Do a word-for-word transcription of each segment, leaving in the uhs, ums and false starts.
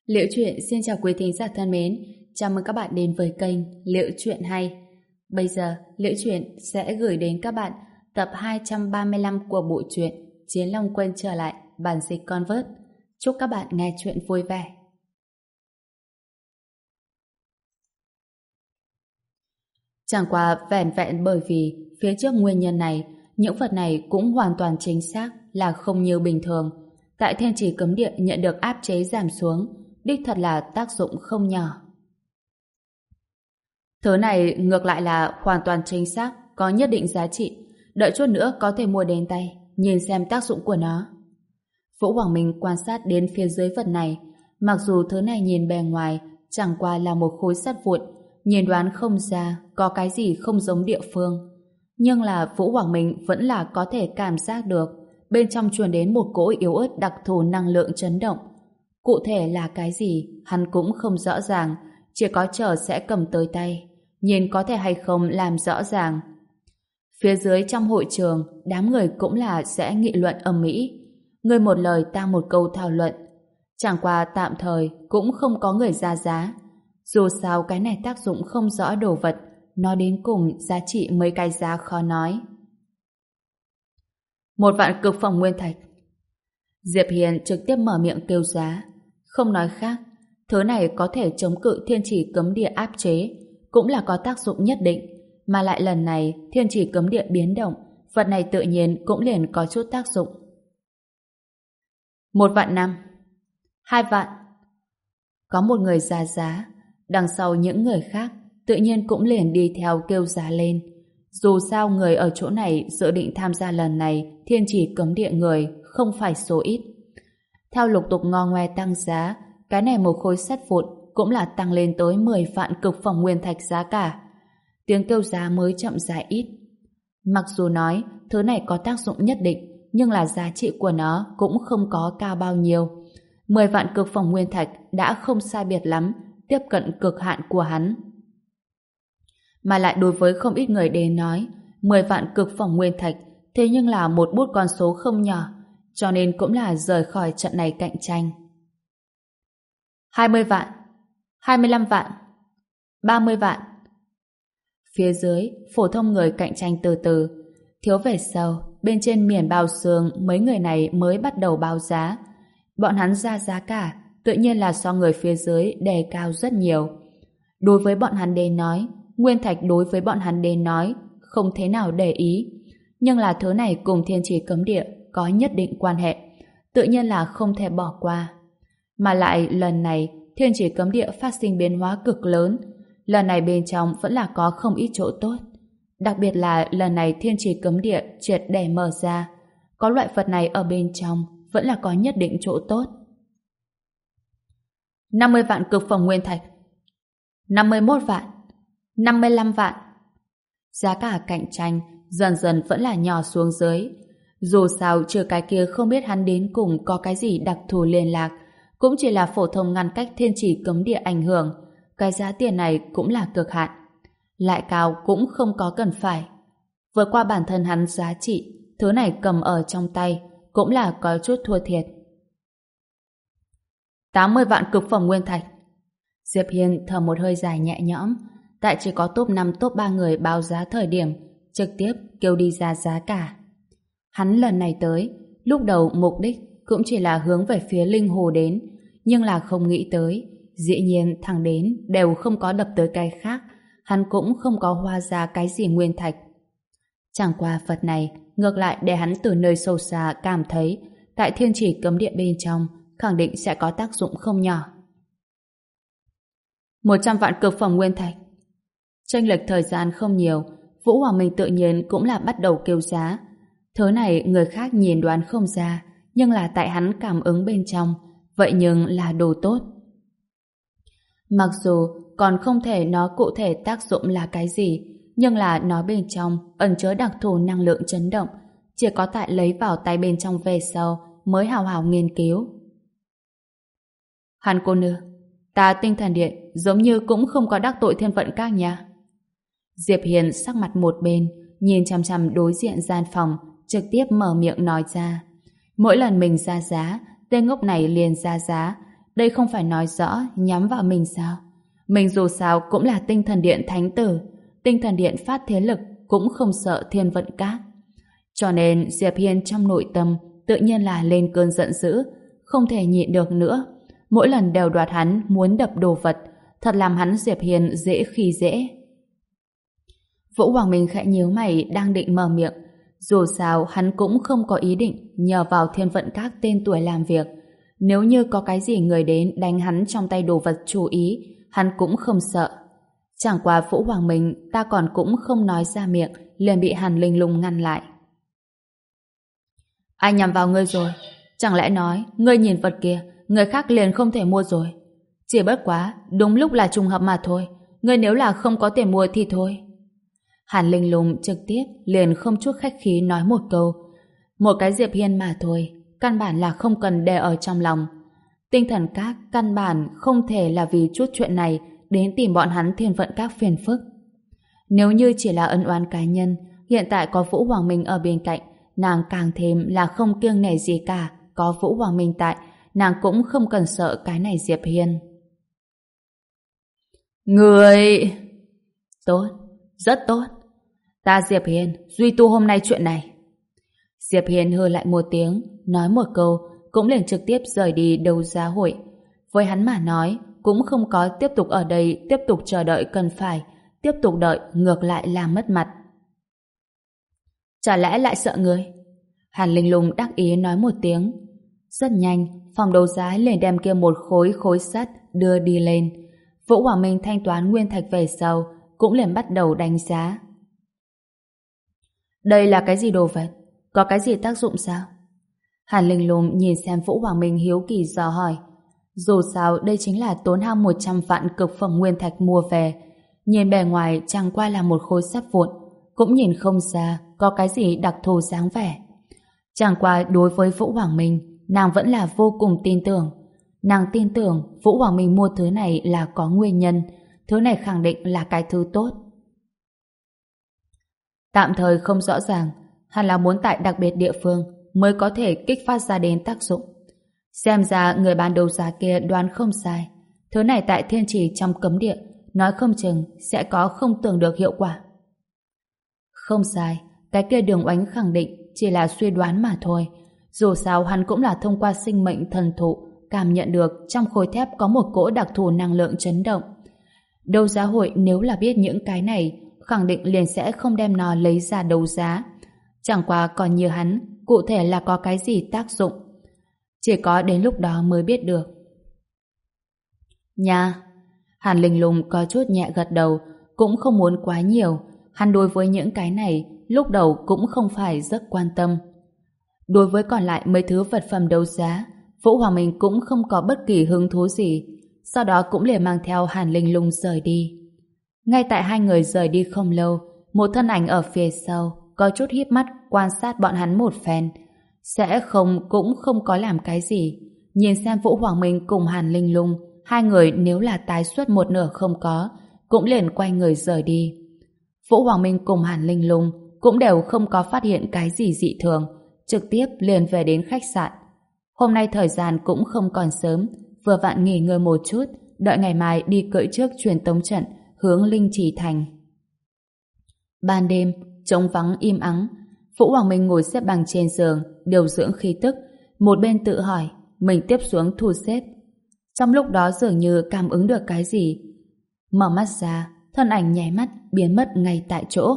Liễu Chuyện xin chào quý thính giả thân mến, chào mừng các bạn đến với kênh Liễu Chuyện Hay. Bây giờ, Liễu Chuyện sẽ gửi đến các bạn tập hai trăm ba mươi lăm của bộ truyện Chiến Long Quân trở lại, bản dịch Convert. Chúc các bạn nghe chuyện vui vẻ. Chẳng qua vẻn vẹn bởi vì phía trước nguyên nhân này, những vật này cũng hoàn toàn chính xác là không như bình thường. Tại Thiên Chỉ Cấm Địa nhận được áp chế giảm xuống, đích thật là tác dụng không nhỏ. Thứ này ngược lại là hoàn toàn chính xác, có nhất định giá trị. Đợi chút nữa có thể mua đến tay, nhìn xem tác dụng của nó. Vũ Hoàng Minh quan sát đến phía dưới vật này. Mặc dù thứ này nhìn bề ngoài chẳng qua là một khối sắt vụn, nhìn đoán không ra có cái gì không giống địa phương. Nhưng là Vũ Hoàng Minh vẫn là có thể cảm giác được bên trong truyền đến một cỗ yếu ớt đặc thù năng lượng chấn động. Cụ thể là cái gì, hắn cũng không rõ ràng, chỉ có chờ sẽ cầm tới tay, nhìn có thể hay không làm rõ ràng. Phía dưới trong hội trường, đám người cũng là sẽ nghị luận ầm ĩ, người một lời ta một câu thảo luận. Chẳng qua tạm thời cũng không có người ra giá. Dù sao cái này tác dụng không rõ đồ vật, nó đến cùng giá trị mấy cái giá khó nói. Một vạn cực phẩm nguyên thạch. Diệp Hiền trực tiếp mở miệng kêu giá. Không nói khác, thứ này có thể chống cự Thiên Chỉ Cấm Địa áp chế, cũng là có tác dụng nhất định, mà lại lần này Thiên Chỉ Cấm Địa biến động, vật này tự nhiên cũng liền có chút tác dụng. Một vạn năm. Hai vạn. Có một người ra giá, đằng sau những người khác tự nhiên cũng liền đi theo kêu giá lên. Dù sao người ở chỗ này dự định tham gia lần này Thiên Chỉ Cấm Địa người không phải số ít. Theo lục tục ngo ngoe tăng giá, cái này một khối sắt vụn cũng là tăng lên tới mười vạn cực phẩm nguyên thạch giá cả. Tiếng kêu giá mới chậm rãi ít. Mặc dù nói thứ này có tác dụng nhất định, nhưng là giá trị của nó cũng không có cao bao nhiêu. mười vạn cực phẩm nguyên thạch đã không sai biệt lắm, tiếp cận cực hạn của hắn. Mà lại đối với không ít người đến nói, mười vạn cực phẩm nguyên thạch thế nhưng là một bút con số không nhỏ, cho nên cũng là rời khỏi trận này cạnh tranh. hai mươi vạn, hai mươi lăm vạn, ba mươi vạn. Phía dưới, phổ thông người cạnh tranh từ từ, thiếu về sau, bên trên miền bao xương mấy người này mới bắt đầu báo giá. Bọn hắn ra giá cả, tự nhiên là so người phía dưới đề cao rất nhiều. Đối với bọn hắn đến nói, nguyên thạch đối với bọn hắn đến nói, không thế nào để ý. Nhưng là thứ này cùng Thiên Chỉ Cấm Địa có nhất định quan hệ, tự nhiên là không thể bỏ qua. Mà lại lần này Thiên Chỉ Cấm Địa phát sinh biến hóa cực lớn, lần này bên trong vẫn là có không ít chỗ tốt. Đặc biệt là lần này Thiên Chỉ Cấm Địa triệt để mở ra, có loại vật này ở bên trong vẫn là có nhất định chỗ tốt. năm mươi vạn cực phẩm nguyên thạch, năm mươi mốt vạn, năm mươi lăm vạn. Giá cả cạnh tranh dần dần vẫn là nhỏ xuống dưới. Dù sao trừ cái kia không biết hắn đến cùng có cái gì đặc thù liên lạc, cũng chỉ là phổ thông ngăn cách Thiên Chỉ Cấm Địa ảnh hưởng, cái giá tiền này cũng là cực hạn. Lại cao cũng không có cần phải. Vượt qua bản thân hắn giá trị, thứ này cầm ở trong tay cũng là có chút thua thiệt. tám mươi vạn cực phẩm nguyên thạch. Diệp Hiên thở một hơi dài nhẹ nhõm, tại chỉ có top năm top ba người báo giá thời điểm, trực tiếp kêu đi ra giá cả. Hắn lần này tới, lúc đầu mục đích cũng chỉ là hướng về phía Linh Hồ đến, nhưng là không nghĩ tới, dĩ nhiên thằng đến đều không có đập tới cái khác, hắn cũng không có hoa ra cái gì nguyên thạch. Chẳng qua vật này, ngược lại để hắn từ nơi sâu xa cảm thấy, tại Thiên Chỉ Cấm Địa bên trong, khẳng định sẽ có tác dụng không nhỏ. một trăm vạn cực phẩm nguyên thạch. Chênh lệch thời gian không nhiều, Vũ Hoàng Minh tự nhiên cũng là bắt đầu kêu giá. Thứ này người khác nhìn đoán không ra, nhưng là tại hắn cảm ứng bên trong, vậy nhưng là đồ tốt. Mặc dù còn không thể nói cụ thể tác dụng là cái gì, nhưng là nó bên trong ẩn chứa đặc thù năng lượng chấn động, chỉ có tại lấy vào tay bên trong về sau mới hào hào nghiên cứu. Hàn cô nương, ta Tinh Thần Điện giống như cũng không có đắc tội thiên vận các nha. Diệp Hiền sắc mặt một bên, nhìn chằm chằm đối diện gian phòng, trực tiếp mở miệng nói ra. Mỗi lần mình ra giá, tên ngốc này liền ra giá, Đây không phải nói rõ nhắm vào mình sao? Mình dù sao cũng là tinh thần điện thánh tử. Tinh thần điện phát thế lực cũng không sợ thiên vận các. Cho nên Diệp Hiên trong nội tâm tự nhiên là lên cơn giận dữ, không thể nhịn được nữa. Mỗi lần đều đoạt hắn muốn đập đồ vật, thật làm hắn Diệp Hiên dễ khi dễ. Vũ Hoàng Minh khẽ nhíu mày đang định mở miệng. Dù sao hắn cũng không có ý định nhờ vào thiên vận các tên tuổi làm việc. Nếu như có cái gì người đến đánh hắn trong tay đồ vật chú ý, hắn cũng không sợ. Chẳng qua Vũ Hoàng Minh ta còn cũng không nói ra miệng, liền bị Hàn Linh Lung ngăn lại. Ai nhằm vào ngươi rồi? Chẳng lẽ nói ngươi nhìn vật kia, người khác liền không thể mua rồi? Chỉ bất quá, đúng lúc là trùng hợp mà thôi. Ngươi nếu là không có tiền mua thì thôi. Hàn Linh Lung trực tiếp liền không chút khách khí nói một câu. Một cái Diệp Hiên mà thôi, căn bản là không cần đè ở trong lòng. Tinh thần các căn bản không thể là vì chút chuyện này đến tìm bọn hắn thiên vận các phiền phức. Nếu như chỉ là ân oán cá nhân, hiện tại có Vũ Hoàng Minh ở bên cạnh, nàng càng thêm là không kiêng nể gì cả. Có Vũ Hoàng Minh tại, nàng cũng không cần sợ cái này Diệp Hiên. Người... Tốt, rất tốt. Ta Diệp Hiên, duy tu hôm nay chuyện này. Diệp Hiên hừ lại một tiếng, nói một câu, cũng liền trực tiếp rời đi đấu giá hội. Với hắn mà nói, cũng không có tiếp tục ở đây, tiếp tục chờ đợi cần phải, tiếp tục đợi ngược lại là mất mặt. Chả lẽ lại sợ người? Hàn Linh Lung đắc ý nói một tiếng. Rất nhanh, phòng đấu giá liền đem kia một khối khối sắt đưa đi lên. Vũ Hoàng Minh thanh toán nguyên thạch về sau, cũng liền bắt đầu đánh giá. Đây là cái gì đồ vật? Có cái gì tác dụng sao? Hàn Linh Lung nhìn xem Vũ Hoàng Minh hiếu kỳ dò hỏi. Dù sao đây chính là tốn hao một trăm vạn cực phẩm nguyên thạch mua về. Nhìn bề ngoài chẳng qua là một khối sắt vụn, cũng nhìn không ra có cái gì đặc thù dáng vẻ. Chẳng qua đối với Vũ Hoàng Minh, nàng vẫn là vô cùng tin tưởng. Nàng tin tưởng Vũ Hoàng Minh mua thứ này là có nguyên nhân, thứ này khẳng định là cái thứ tốt. Tạm thời không rõ ràng, hẳn là muốn tại đặc biệt địa phương mới có thể kích phát ra đến tác dụng. Xem ra người bán đấu giá kia đoán không sai, thứ này tại thiên trì trong cấm địa, nói không chừng sẽ có không tưởng được hiệu quả. Không sai, cái kia Đường Oánh khẳng định chỉ là suy đoán mà thôi. Dù sao hắn cũng là thông qua sinh mệnh thần thụ cảm nhận được trong khối thép có một cỗ đặc thù năng lượng chấn động. Đấu giá hội nếu là biết những cái này, khẳng định liền sẽ không đem nó lấy ra đấu giá. Chẳng qua còn như hắn, cụ thể là có cái gì tác dụng. Chỉ có đến lúc đó mới biết được. Nha! Hàn Linh Lung có chút nhẹ gật đầu, cũng không muốn quá nhiều. Hắn đối với những cái này, lúc đầu cũng không phải rất quan tâm. Đối với còn lại mấy thứ vật phẩm đấu giá, Vũ Hoàng Minh cũng không có bất kỳ hứng thú gì. Sau đó cũng liền mang theo Hàn Linh Lung rời đi. Ngay tại hai người rời đi không lâu, một thân ảnh ở phía sau có chút híp mắt quan sát bọn hắn một phen. Sẽ không cũng không có làm cái gì. Nhìn xem Vũ Hoàng Minh cùng Hàn Linh Lung, hai người nếu là tái xuất một nửa không có, cũng liền quay người rời đi. Vũ Hoàng Minh cùng Hàn Linh Lung cũng đều không có phát hiện cái gì dị thường, trực tiếp liền về đến khách sạn. Hôm nay thời gian cũng không còn sớm, vừa vặn nghỉ ngơi một chút, đợi ngày mai đi cưỡi trước truyền tống trận hướng Linh Trì Thành. Ban đêm, trống vắng im ắng, Vũ Hoàng Minh ngồi xếp bằng trên giường, điều dưỡng khí tức, một bên tự hỏi, mình tiếp xuống thu xếp. Trong lúc đó dường như cảm ứng được cái gì. Mở mắt ra, thân ảnh nháy mắt biến mất ngay tại chỗ.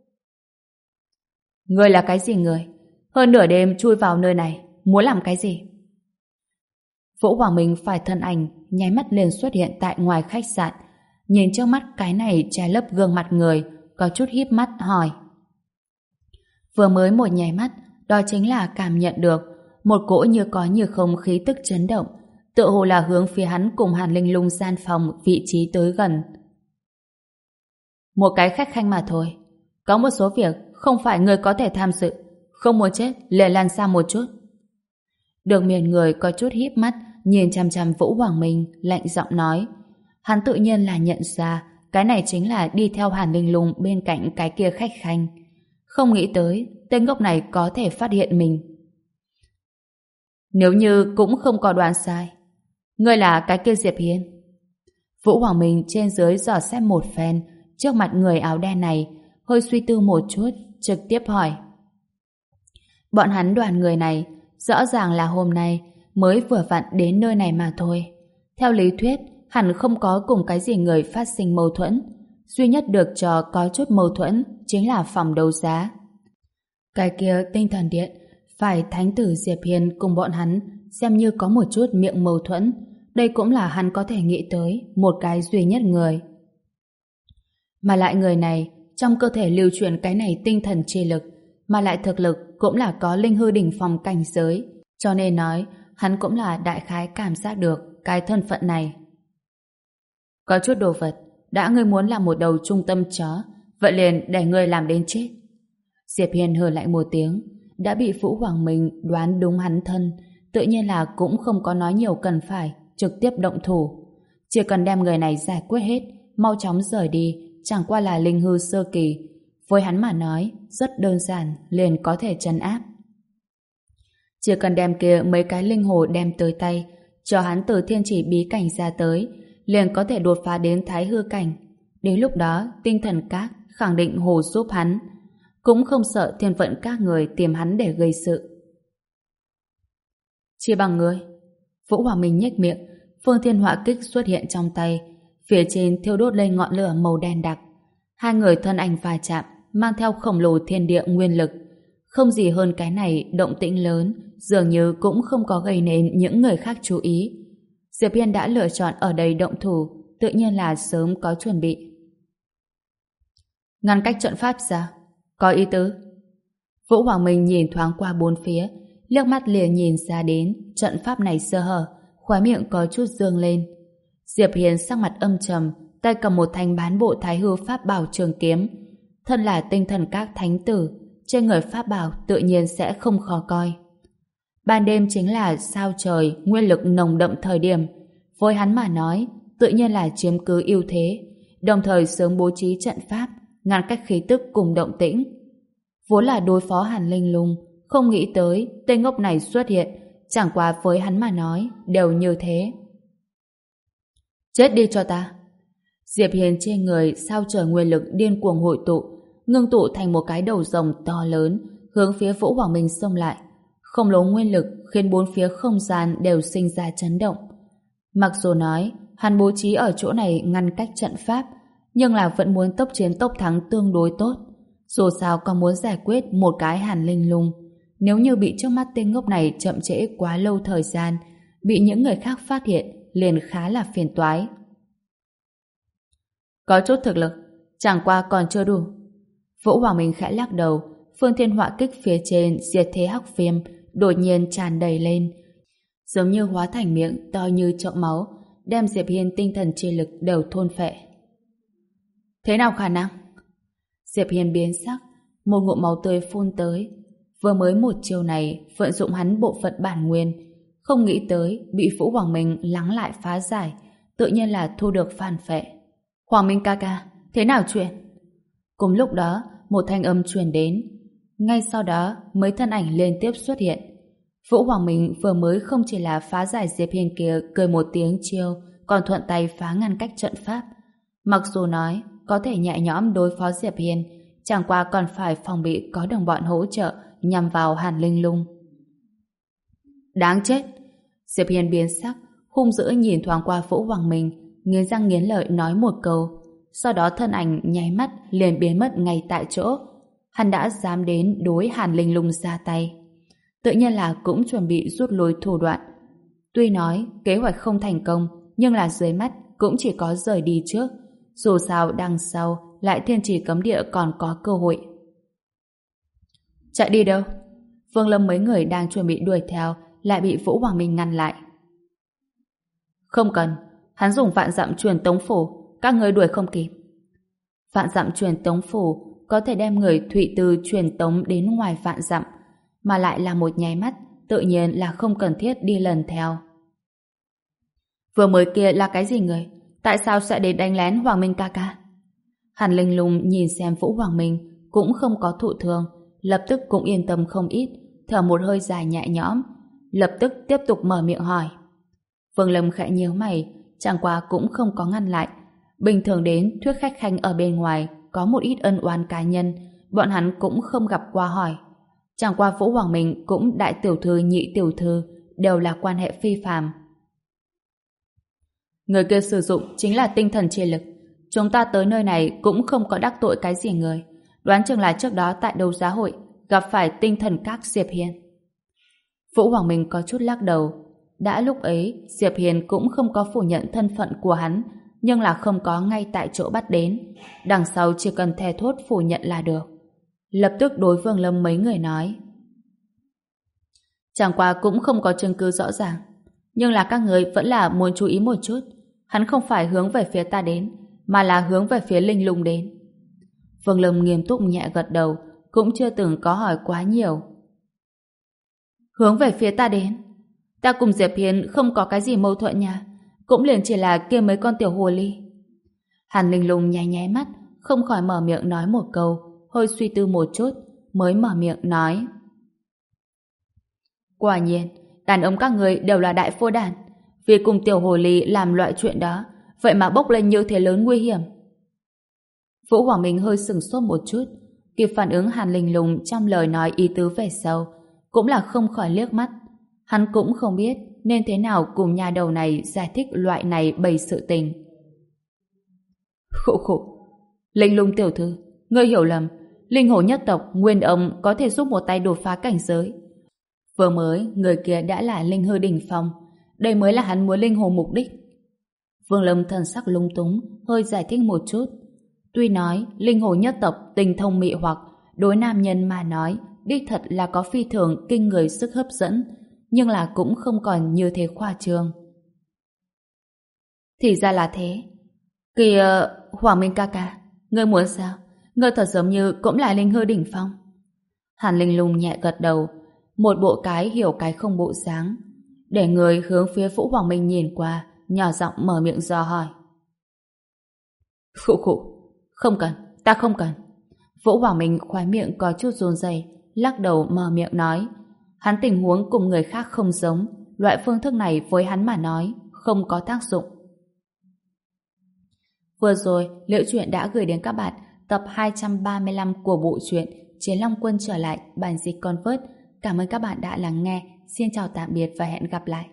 Người là cái gì người? Hơn nửa đêm chui vào nơi này, muốn làm cái gì? Vũ Hoàng Minh phải thân ảnh nháy mắt liền xuất hiện tại ngoài khách sạn, nhìn trước mắt cái này che lấp gương mặt người, có chút híp mắt hỏi. Vừa mới một nháy mắt, đó chính là cảm nhận được một cỗ như có như không khí tức chấn động, tựa hồ là hướng phía hắn cùng Hàn Linh Lung gian phòng vị trí tới gần. Một cái khách khanh mà thôi, có một số việc không phải người có thể tham dự, không muốn chết liền lan xa một chút. Đường Miền người có chút híp mắt nhìn chằm chằm Vũ Hoàng Minh, lạnh giọng nói. Hắn tự nhiên là nhận ra cái này chính là đi theo Hàn Linh Lung bên cạnh cái kia khách khanh. Không nghĩ tới tên ngốc này có thể phát hiện mình. Nếu như cũng không có đoán sai, Ngươi là cái kia Diệp Hiên. Vũ Hoàng Minh trên dưới dò xét một phen trước mặt người áo đen này, hơi suy tư một chút, trực tiếp hỏi. Bọn hắn đoàn người này rõ ràng là hôm nay mới vừa vặn đến nơi này mà thôi. Theo lý thuyết, hẳn không có cùng cái gì người phát sinh mâu thuẫn. Duy nhất được cho có chút mâu thuẫn chính là phòng đấu giá. Cái kia tinh thần điện phải thánh tử Diệp Hiên cùng bọn hắn xem như có một chút miệng mâu thuẫn. Đây cũng là hắn có thể nghĩ tới một cái duy nhất người. Mà lại người này trong cơ thể lưu truyền cái này tinh thần chi lực, mà lại thực lực cũng là có linh hư đỉnh phong cảnh giới, cho nên nói hắn cũng là đại khái cảm giác được cái thân phận này. Có chút đồ vật, đã ngươi muốn làm một đầu trung tâm chó, vậy liền để ngươi làm đến chết. Diệp Hiên hừ lại một tiếng, đã bị Vũ Hoàng Minh đoán đúng hắn thân, tự nhiên là cũng không có nói nhiều cần phải, trực tiếp động thủ. Chỉ cần đem người này giải quyết hết, mau chóng rời đi, chẳng qua là linh hư sơ kỳ. Với hắn mà nói, rất đơn giản, liền có thể trấn áp. Chỉ cần đem kia mấy cái linh hồ đem tới tay, cho hắn từ thiên chỉ bí cảnh ra tới, liền có thể đột phá đến thái hư cảnh. Đến lúc đó, tinh thần các khẳng định hồ giúp hắn, cũng không sợ thiên vận các người tìm hắn để gây sự. Chỉ bằng ngươi. Vũ Hoàng Minh nhếch miệng, phương thiên họa kích xuất hiện trong tay, phía trên thiêu đốt lên ngọn lửa màu đen đặc. Hai người thân ảnh va chạm, mang theo khổng lồ thiên địa nguyên lực. Không gì hơn cái này động tĩnh lớn, dường như cũng không có gây nên những người khác chú ý. Diệp Hiên đã lựa chọn ở đây động thủ, tự nhiên là sớm có chuẩn bị. Ngăn cách trận pháp ra, có ý tứ. Vũ Hoàng Minh nhìn thoáng qua bốn phía, liếc mắt liền nhìn ra đến trận pháp này sơ hở, khóe miệng có chút dương lên. Diệp Hiên sắc mặt âm trầm, tay cầm một thanh bán bộ thái hư pháp bảo trường kiếm. Thân là tinh thần các thánh tử, trên người pháp bảo tự nhiên sẽ không khó coi. Ban đêm chính là sao trời, nguyên lực nồng đậm thời điểm. Với hắn mà nói, tự nhiên là chiếm cứ ưu thế, đồng thời sớm bố trí trận pháp, ngăn cách khí tức cùng động tĩnh. Vốn là đối phó Hàn Linh Lung, không nghĩ tới tên ngốc này xuất hiện, chẳng qua với hắn mà nói, đều như thế. Chết đi cho ta! Diệp Hiên trên người sao trời nguyên lực điên cuồng hội tụ, ngưng tụ thành một cái đầu rồng to lớn, hướng phía Vũ Hoàng Minh xông lại. Khổng lồ nguyên lực khiến bốn phía không gian đều sinh ra chấn động. Mặc dù nói hắn bố trí ở chỗ này ngăn cách trận pháp, nhưng là vẫn muốn tốc chiến tốc thắng tương đối tốt. Dù sao còn muốn giải quyết một cái Hàn Linh Lung. Nếu như bị trước mắt tên ngốc này chậm trễ quá lâu thời gian, bị những người khác phát hiện, liền khá là phiền toái. Có chút thực lực, chẳng qua còn chưa đủ. Vũ Hoàng Minh khẽ lắc đầu, phương thiên họa kích phía trên diệt thế hắc viêm đột nhiên tràn đầy lên, giống như hóa thành miệng to như chậu máu, đem Diệp Hiên tinh thần chi lực đều thôn phệ. Thế nào khả năng? Diệp Hiên biến sắc, một ngụm máu tươi phun tới. Vừa mới một chiều này vận dụng hắn bộ phận bản nguyên, không nghĩ tới bị Vũ Hoàng Minh lắng lại phá giải, tự nhiên là thu được phản phệ. Hoàng Minh ca ca, thế nào chuyện? Cùng lúc đó, một thanh âm truyền đến. Ngay sau đó, mấy thân ảnh liên tiếp xuất hiện. Vũ Hoàng Minh vừa mới không chỉ là phá giải Diệp Hiên kia cười một tiếng chiêu, còn thuận tay phá ngăn cách trận pháp. Mặc dù nói có thể nhẹ nhõm đối phó Diệp Hiên, chẳng qua còn phải phòng bị có đồng bọn hỗ trợ nhằm vào Hàn Linh Lung. Đáng chết! Diệp Hiên biến sắc, hung dữ nhìn thoáng qua Vũ Hoàng Minh, nghiến răng nghiến lợi nói một câu, sau đó thân ảnh nháy mắt liền biến mất ngay tại chỗ. Hắn đã dám đến đối Hàn Linh Lung ra tay, tự nhiên là cũng chuẩn bị rút lui thủ đoạn. Tuy nói kế hoạch không thành công, nhưng là dưới mắt cũng chỉ có rời đi trước. Dù sao đằng sau lại thiên chỉ cấm địa còn có cơ hội. Chạy đi đâu? Vương Lâm mấy người đang chuẩn bị đuổi theo lại bị Vũ Hoàng Minh ngăn lại. Không cần, hắn dùng vạn dặm truyền tống phủ, các người đuổi không kịp. Vạn dặm truyền tống phủ có thể đem người Thụy Từ truyền tống đến ngoài vạn dặm, mà lại là một nháy mắt, tự nhiên là không cần thiết đi lần theo. Vừa mới kia là cái gì người? Tại sao sẽ đến đánh lén Hoàng Minh ca ca? Hàn Linh Lung nhìn xem Vũ Hoàng Minh cũng không có thụ thương, lập tức cũng yên tâm không ít, thở một hơi dài nhẹ nhõm, lập tức tiếp tục mở miệng hỏi. Vương Lâm khẽ nhíu mày, chẳng qua cũng không có ngăn lại. Bình thường đến thuyết khách khanh ở bên ngoài có một ít ân oán cá nhân, bọn hắn cũng không gặp qua hỏi. Chẳng qua Vũ Hoàng Minh cũng đại tiểu thư nhị tiểu thư đều là quan hệ phi phàm. Người kia sử dụng chính là tinh thần chi lực. Chúng ta tới nơi này cũng không có đắc tội cái gì người. Đoán chừng là trước đó tại đấu giá hội gặp phải tinh thần các Diệp Hiên. Vũ Hoàng Minh có chút lắc đầu. Đã lúc ấy Diệp Hiên cũng không có phủ nhận thân phận của hắn, nhưng là không có ngay tại chỗ bắt đến. Đằng sau chỉ cần thề thốt phủ nhận là được. Lập tức đối Vương Lâm mấy người nói: chẳng qua cũng không có chứng cứ rõ ràng, nhưng là các người vẫn là muốn chú ý một chút. Hắn không phải hướng về phía ta đến, mà là hướng về phía Linh Lung đến. Vương Lâm nghiêm túc nhẹ gật đầu, cũng chưa từng có hỏi quá nhiều. Hướng về phía ta đến? Ta cùng Diệp Hiên không có cái gì mâu thuẫn nha, cũng liền chỉ là kia mấy con tiểu hồ ly. Hàn Linh Lung nháy nháy mắt, không khỏi mở miệng nói một câu, hơi suy tư một chút, mới mở miệng nói: quả nhiên, đàn ông các người đều là đại phô đàn. Vì cùng tiểu hồ ly làm loại chuyện đó, vậy mà bốc lên như thế lớn nguy hiểm. Vũ Hoàng Minh hơi sửng sốt một chút, kịp phản ứng Hàn Linh Lung trong lời nói ý tứ về sau, cũng là không khỏi liếc mắt. Hắn cũng không biết nên thế nào cùng nhà đầu này giải thích loại này bày sự tình. Khụ khụ, Linh Lung tiểu thư, ngươi hiểu lầm. Linh hồ nhất tộc Nguyên ông có thể giúp một tay đột phá cảnh giới. Vừa mới người kia đã là linh hư đỉnh phong, đây mới là hắn muốn linh hồ mục đích. Vương Lâm thần sắc lung túng, hơi giải thích một chút. Tuy nói linh hồ nhất tộc tình thông mị hoặc, đối nam nhân mà nói đích thật là có phi thường kinh người sức hấp dẫn, nhưng là cũng không còn như thế khoa trương. Thì ra là thế. Kìa, Hoàng Minh ca ca, ngươi muốn sao? Ngươi thật giống như cũng là linh hư đỉnh phong. Hàn Linh Lung nhẹ gật đầu, một bộ cái hiểu cái không bộ dáng, để người hướng phía Vũ Hoàng Minh nhìn qua, nhỏ giọng mở miệng dò hỏi. Khụ khụ, không cần, ta không cần. Vũ Hoàng Minh khoái miệng có chút run rẩy, lắc đầu mở miệng nói. Hắn tình huống cùng người khác không giống, loại phương thức này với hắn mà nói không có tác dụng. Vừa rồi, Liễu Chuyện đã gửi đến các bạn tập hai trăm ba mươi lăm của bộ truyện Chiến Long Quân trở lại, bản dịch Convert. Cảm ơn các bạn đã lắng nghe. Xin chào tạm biệt và hẹn gặp lại.